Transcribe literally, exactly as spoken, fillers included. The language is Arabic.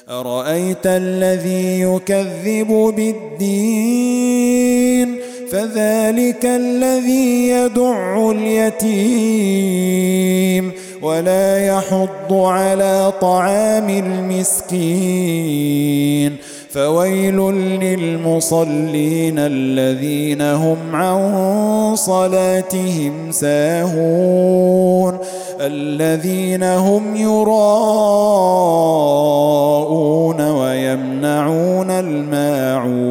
أرأيت الذي يكذب بالدين فذلك الذي يدع اليتيم ولا يحض على طعام المسكين فويل للمصلين الذين هم عن صلاتهم ساهون الذين هم يراءون ويمنعون الماعون